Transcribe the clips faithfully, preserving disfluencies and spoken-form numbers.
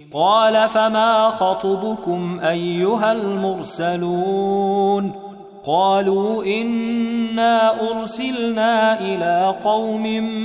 قال فما خطبكم أيها المرسلون قالوا إنا أرسلنا إلى قوم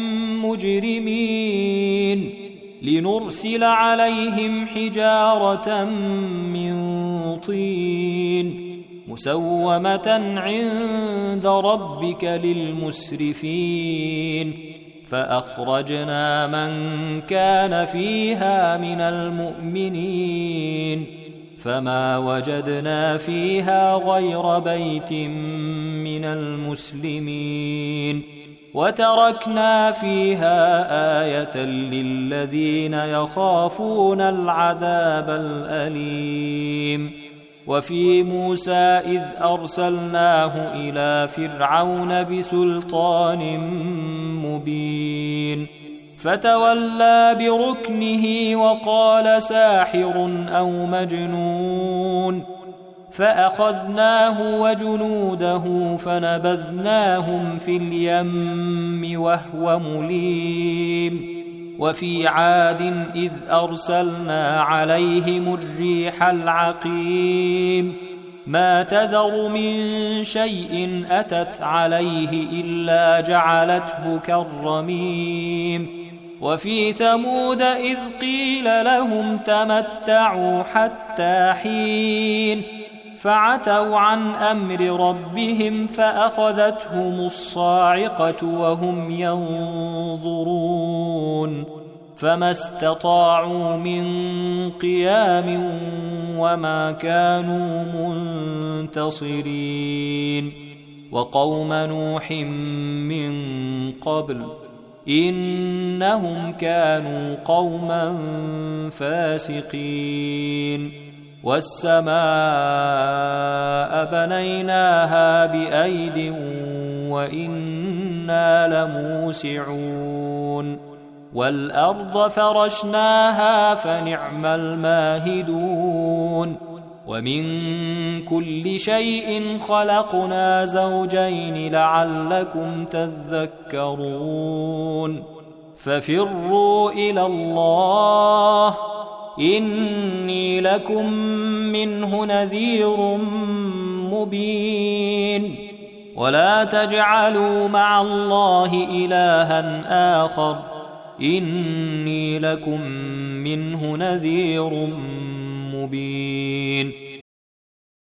مجرمين لنرسل عليهم حجارة من طين مسومة عند ربك للمسرفين فأخرجنا من كان فيها من المؤمنين فما وجدنا فيها غير بيت من المسلمين وتركنا فيها آية للذين يخافون العذاب الأليم وفي موسى إذ أرسلناه إلى فرعون بسلطان مبين فتولى بركنه وقال ساحر أو مجنون فأخذناه وجنوده فنبذناهم في اليم وهو مليم وفي عاد إذ أرسلنا عليهم الريح العقيم ما تذر من شيء أتت عليه إلا جعلته كالرميم وفي ثمود إذ قيل لهم تمتعوا حتى حين فعتوا عن أمر ربهم فأخذتهم الصاعقة وهم ينظرون فما استطاعوا من قيام وما كانوا منتصرين وقوم نوح من قبل إنهم كانوا قوما فاسقين والسماء بنيناها بأيد وإنا لموسعون والأرض فرشناها فنعم الماهدون ومن كل شيء خلقنا زوجين لعلكم تذكرون ففروا إلى الله إني لكم منه نذير مبين ولا تجعلوا مع الله إلها آخر إني لكم منه نذير مبين